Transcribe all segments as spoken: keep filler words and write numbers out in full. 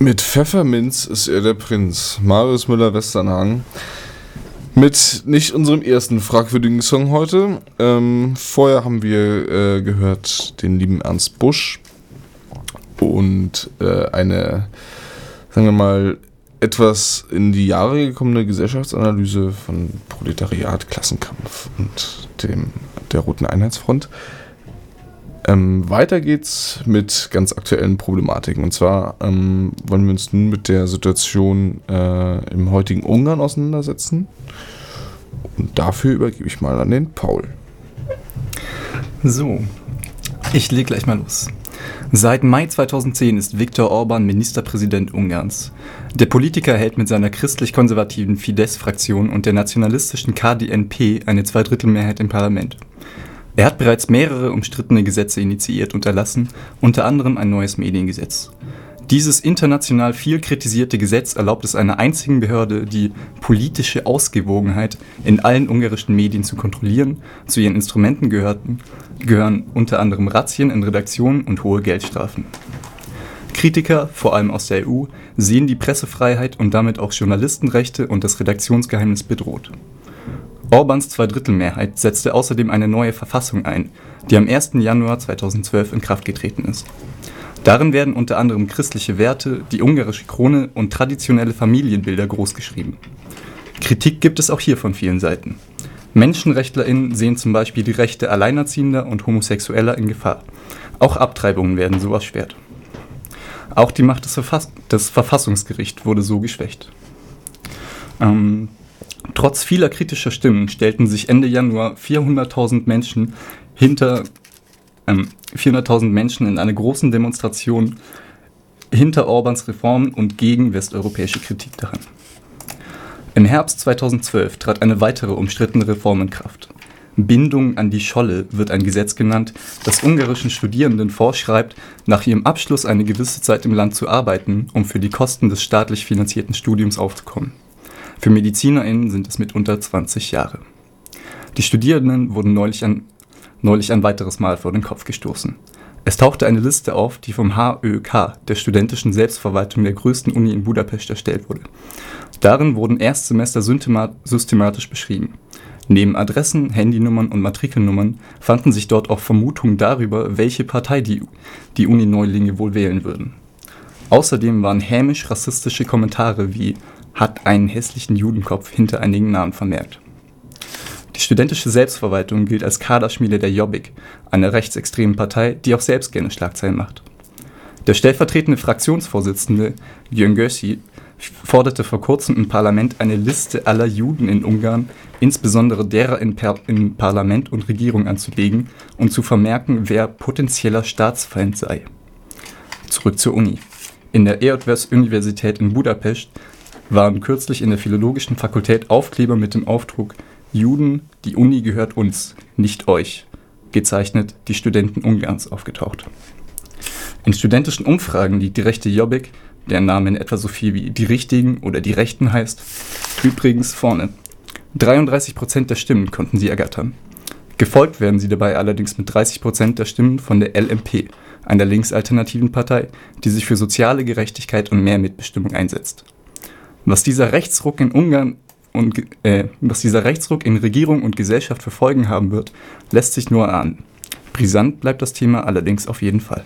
Mit Pfefferminz ist er der Prinz. Marius Müller-Westernhagen. Mit nicht unserem ersten fragwürdigen Song heute. Ähm, vorher haben wir äh, gehört den lieben Ernst Busch und äh, eine, sagen wir mal, etwas in die Jahre gekommene Gesellschaftsanalyse von Proletariat, Klassenkampf und dem, der Roten Einheitsfront. Ähm, weiter geht's mit ganz aktuellen Problematiken. Und zwar ähm, wollen wir uns nun mit der Situation äh, im heutigen Ungarn auseinandersetzen. Und dafür übergebe ich mal an den Paul. So, ich lege gleich mal los. Seit Mai zweitausendzehn ist Viktor Orban Ministerpräsident Ungarns. Der Politiker hält mit seiner christlich-konservativen Fidesz-Fraktion und der nationalistischen K D N P eine Zweidrittelmehrheit im Parlament. Er hat bereits mehrere umstrittene Gesetze initiiert und erlassen, unter anderem ein neues Mediengesetz. Dieses international viel kritisierte Gesetz erlaubt es einer einzigen Behörde, die politische Ausgewogenheit in allen ungarischen Medien zu kontrollieren. Zu ihren Instrumenten gehörten, gehören unter anderem Razzien in Redaktionen und hohe Geldstrafen. Kritiker, vor allem aus der E U, sehen die Pressefreiheit und damit auch Journalistenrechte und das Redaktionsgeheimnis bedroht. Orbáns Zweidrittelmehrheit setzte außerdem eine neue Verfassung ein, die am ersten Januar zweitausendzwölf in Kraft getreten ist. Darin werden unter anderem christliche Werte, die ungarische Krone und traditionelle Familienbilder großgeschrieben. Kritik gibt es auch hier von vielen Seiten. MenschenrechtlerInnen sehen zum Beispiel die Rechte Alleinerziehender und Homosexueller in Gefahr. Auch Abtreibungen werden so erschwert. Auch die Macht des, Verfass- des Verfassungsgerichts wurde so geschwächt. Ähm, Trotz vieler kritischer Stimmen stellten sich Ende Januar vierhunderttausend Menschen hinter ähm, vierhunderttausend Menschen in einer großen Demonstration hinter Orbáns Reformen und gegen westeuropäische Kritik daran. Im Herbst zweitausendzwölf trat eine weitere umstrittene Reform in Kraft. Bindung an die Scholle wird ein Gesetz genannt, das ungarischen Studierenden vorschreibt, nach ihrem Abschluss eine gewisse Zeit im Land zu arbeiten, um für die Kosten des staatlich finanzierten Studiums aufzukommen. Für MedizinerInnen sind es mitunter zwanzig Jahre. Die Studierenden wurden neulich ein, neulich ein weiteres Mal vor den Kopf gestoßen. Es tauchte eine Liste auf, die vom H Ö K, der studentischen Selbstverwaltung der größten Uni in Budapest, erstellt wurde. Darin wurden Erstsemester systematisch beschrieben. Neben Adressen, Handynummern und Matrikelnummern fanden sich dort auch Vermutungen darüber, welche Partei die, die Uni-Neulinge wohl wählen würden. Außerdem waren hämisch rassistische Kommentare wie „hat einen hässlichen Judenkopf“ hinter einigen Namen vermerkt. Die studentische Selbstverwaltung gilt als Kaderschmiede der Jobbik, einer rechtsextremen Partei, die auch selbst gerne Schlagzeilen macht. Der stellvertretende Fraktionsvorsitzende Gyöngyösi forderte vor kurzem im Parlament eine Liste aller Juden in Ungarn, insbesondere derer in, per- in Parlament und Regierung anzulegen und zu vermerken, wer potenzieller Staatsfeind sei. Zurück zur Uni. In der Eötvös-Universität in Budapest waren kürzlich in der Philologischen Fakultät Aufkleber mit dem Aufdruck „Juden, die Uni gehört uns, nicht euch“, gezeichnet die Studenten Ungarns, aufgetaucht. In studentischen Umfragen liegt die rechte Jobbik, deren Name in etwa so viel wie „die Richtigen“ oder „die Rechten“ heißt, übrigens vorne. dreiunddreißig Prozent der Stimmen konnten sie ergattern. Gefolgt werden sie dabei allerdings mit dreißig Prozent der Stimmen von der L M P, einer linksalternativen Partei, die sich für soziale Gerechtigkeit und mehr Mitbestimmung einsetzt. Was dieser Rechtsruck in Ungarn und äh, was dieser Rechtsruck in Regierung und Gesellschaft für Folgen haben wird, lässt sich nur ahnen. Brisant bleibt das Thema allerdings auf jeden Fall.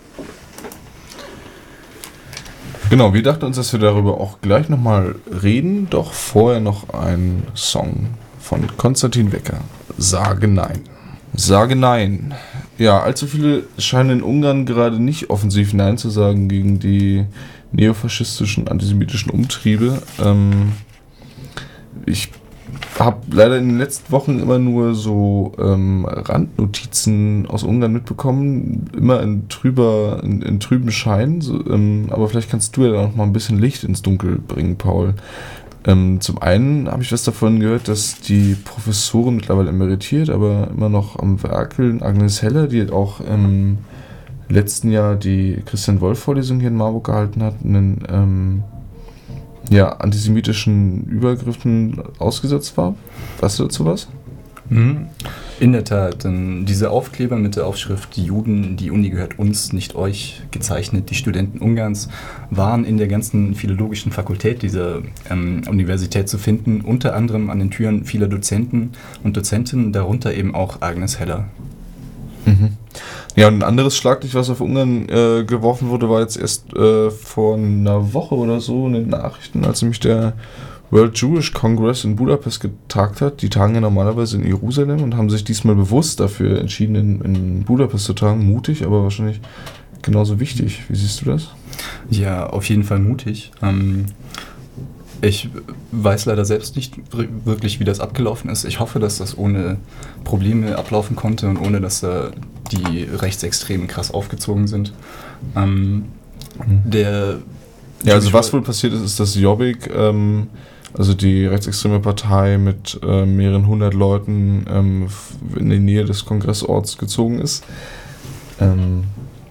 Genau, wir dachten uns, dass wir darüber auch gleich nochmal reden, doch vorher noch ein Song von Konstantin Wecker. Sage Nein. Sage Nein. Ja, allzu viele scheinen in Ungarn gerade nicht offensiv Nein zu sagen gegen die neofaschistischen, antisemitischen Umtriebe. Ähm, ich habe leider in den letzten Wochen immer nur so ähm, Randnotizen aus Ungarn mitbekommen, immer in, trüber, in, in trüben Schein, so, ähm, aber vielleicht kannst du ja da noch mal ein bisschen Licht ins Dunkel bringen, Paul. Ähm, zum einen habe ich was davon gehört, dass die Professorin mittlerweile emeritiert, aber immer noch am Werkeln, Agnes Heller, die auch im letzten Jahr die Christian-Wolff-Vorlesung hier in Marburg gehalten hat, einen ähm, ja, antisemitischen Übergriffen ausgesetzt war. Weißt du dazu was? In der Tat, denn diese Aufkleber mit der Aufschrift "Die Juden, die Uni gehört uns, nicht euch", gezeichnet die Studenten Ungarns, waren in der ganzen philologischen Fakultät dieser ähm, Universität zu finden, unter anderem an den Türen vieler Dozenten und Dozentinnen, darunter eben auch Agnes Heller. Mhm. Ja, und ein anderes Schlaglicht, was auf Ungarn äh, geworfen wurde, war jetzt erst äh, vor einer Woche oder so in den Nachrichten, als nämlich der World Jewish Congress in Budapest getagt hat. Die tagen ja normalerweise in Jerusalem und haben sich diesmal bewusst dafür entschieden, in, in Budapest zu tagen. Mutig, aber wahrscheinlich genauso wichtig. Wie siehst du das? Ja, auf jeden Fall mutig. Ähm, ich weiß leider selbst nicht wirklich, wie das abgelaufen ist. Ich hoffe, dass das ohne Probleme ablaufen konnte und ohne, dass da die Rechtsextremen krass aufgezogen sind. Ähm, der ja, also was wohl passiert ist, ist, dass Jobbik, ähm, also die rechtsextreme Partei mit äh, mehreren hundert Leuten ähm, in die Nähe des Kongressorts gezogen ist. Ähm,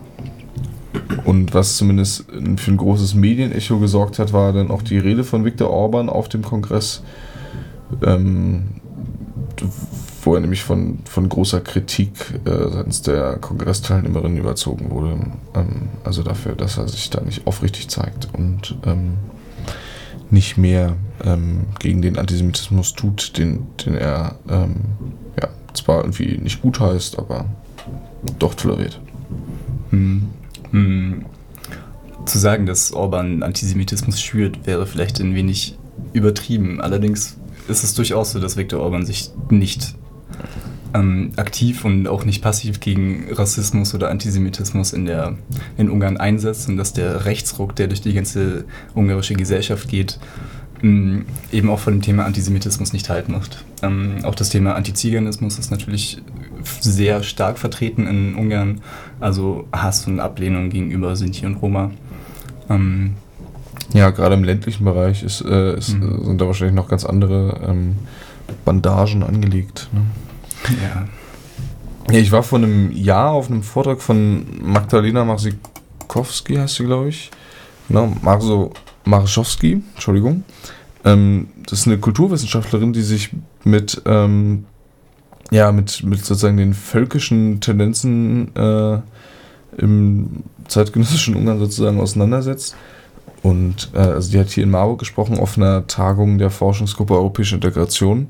und was zumindest für ein großes Medienecho gesorgt hat, war dann auch die Rede von Viktor Orban auf dem Kongress, ähm, wo er nämlich von, von großer Kritik äh, seitens der Kongressteilnehmerinnen überzogen wurde. Ähm, also dafür, dass er sich da nicht aufrichtig zeigt und ähm, nicht mehr ähm, gegen den Antisemitismus tut, den, den er ähm, ja, zwar irgendwie nicht gut heißt, aber doch toleriert. Hm. Hm. Zu sagen, dass Orban Antisemitismus schürt, wäre vielleicht ein wenig übertrieben. Allerdings ist es durchaus so, dass Viktor Orban sich nicht ähm, aktiv und auch nicht passiv gegen Rassismus oder Antisemitismus in, der, in Ungarn einsetzt und dass der Rechtsruck, der durch die ganze ungarische Gesellschaft geht, ähm, eben auch von dem Thema Antisemitismus nicht halt macht. Ähm, auch das Thema Antiziganismus ist natürlich sehr stark vertreten in Ungarn, also Hass und Ablehnung gegenüber Sinti und Roma. Ähm, Ja, gerade im ländlichen Bereich ist, äh, ist, mhm. sind da wahrscheinlich noch ganz andere ähm, Bandagen angelegt. Ne? Ja. Ja, ich war vor einem Jahr auf einem Vortrag von Magdalena Marsikowski, heißt sie, glaube ich. Genau, Marso Marszowski, Entschuldigung. Ähm, das ist eine Kulturwissenschaftlerin, die sich mit, ähm, ja, mit, mit sozusagen den völkischen Tendenzen äh, im zeitgenössischen Ungarn sozusagen auseinandersetzt. Und äh, also die hat hier in Marburg gesprochen auf einer Tagung der Forschungsgruppe Europäische Integration.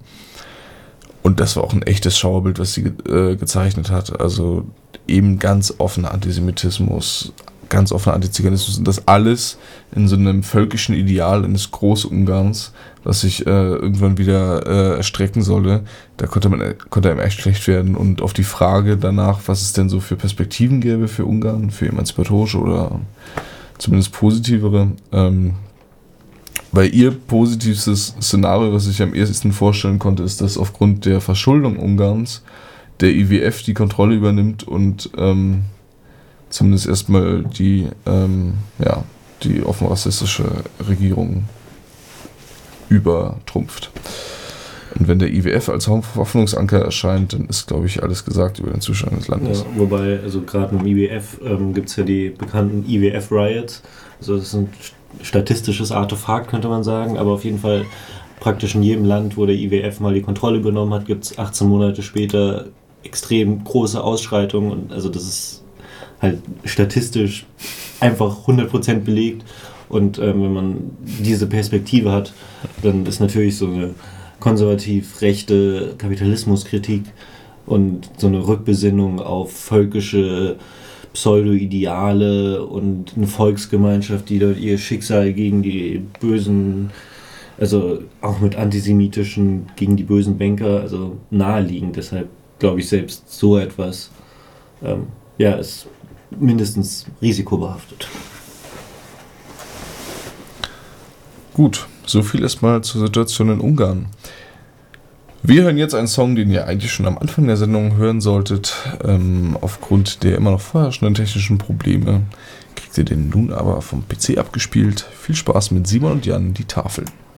Und das war auch ein echtes Schauerbild, was sie ge- äh, gezeichnet hat. Also eben ganz offener Antisemitismus, ganz offener Antiziganismus und das alles in so einem völkischen Ideal eines Großungarns, was sich äh, irgendwann wieder äh, erstrecken sollte. Da konnte man konnte einem echt schlecht werden. Und auf die Frage danach, was es denn so für Perspektiven gäbe für Ungarn, für emanzipatorische oder zumindest positivere, ähm, weil ihr positivstes Szenario, was ich am ehesten vorstellen konnte, ist, dass aufgrund der Verschuldung Ungarns der I W F die Kontrolle übernimmt und ähm, zumindest erstmal die, ähm, ja, die offen rassistische Regierung übertrumpft. Und wenn der I W F als Hoffnungsanker erscheint, dann ist, glaube ich, alles gesagt über den Zustand des Landes. Ja, wobei, also gerade im I W F ähm, gibt es ja die bekannten I W F-Riots. Also das ist ein statistisches Artefakt, könnte man sagen, aber auf jeden Fall praktisch in jedem Land, wo der I W F mal die Kontrolle übernommen hat, gibt es achtzehn Monate später extrem große Ausschreitungen. Und also das ist halt statistisch einfach hundert Prozent belegt. Und ähm, wenn man diese Perspektive hat, dann ist natürlich so eine konservativ-rechte Kapitalismuskritik und so eine Rückbesinnung auf völkische Pseudo-Ideale und eine Volksgemeinschaft, die dort ihr Schicksal gegen die bösen, also auch mit antisemitischen, gegen die bösen Banker, also naheliegend. Deshalb glaube ich, selbst so etwas ähm, ja, ist mindestens risikobehaftet. Gut, so viel erstmal zur Situation in Ungarn. Wir hören jetzt einen Song, den ihr eigentlich schon am Anfang der Sendung hören solltet. Ähm, aufgrund der immer noch vorherrschenden technischen Probleme kriegt ihr den nun aber vom P C abgespielt. Viel Spaß mit Simon und Jan, die Tafel.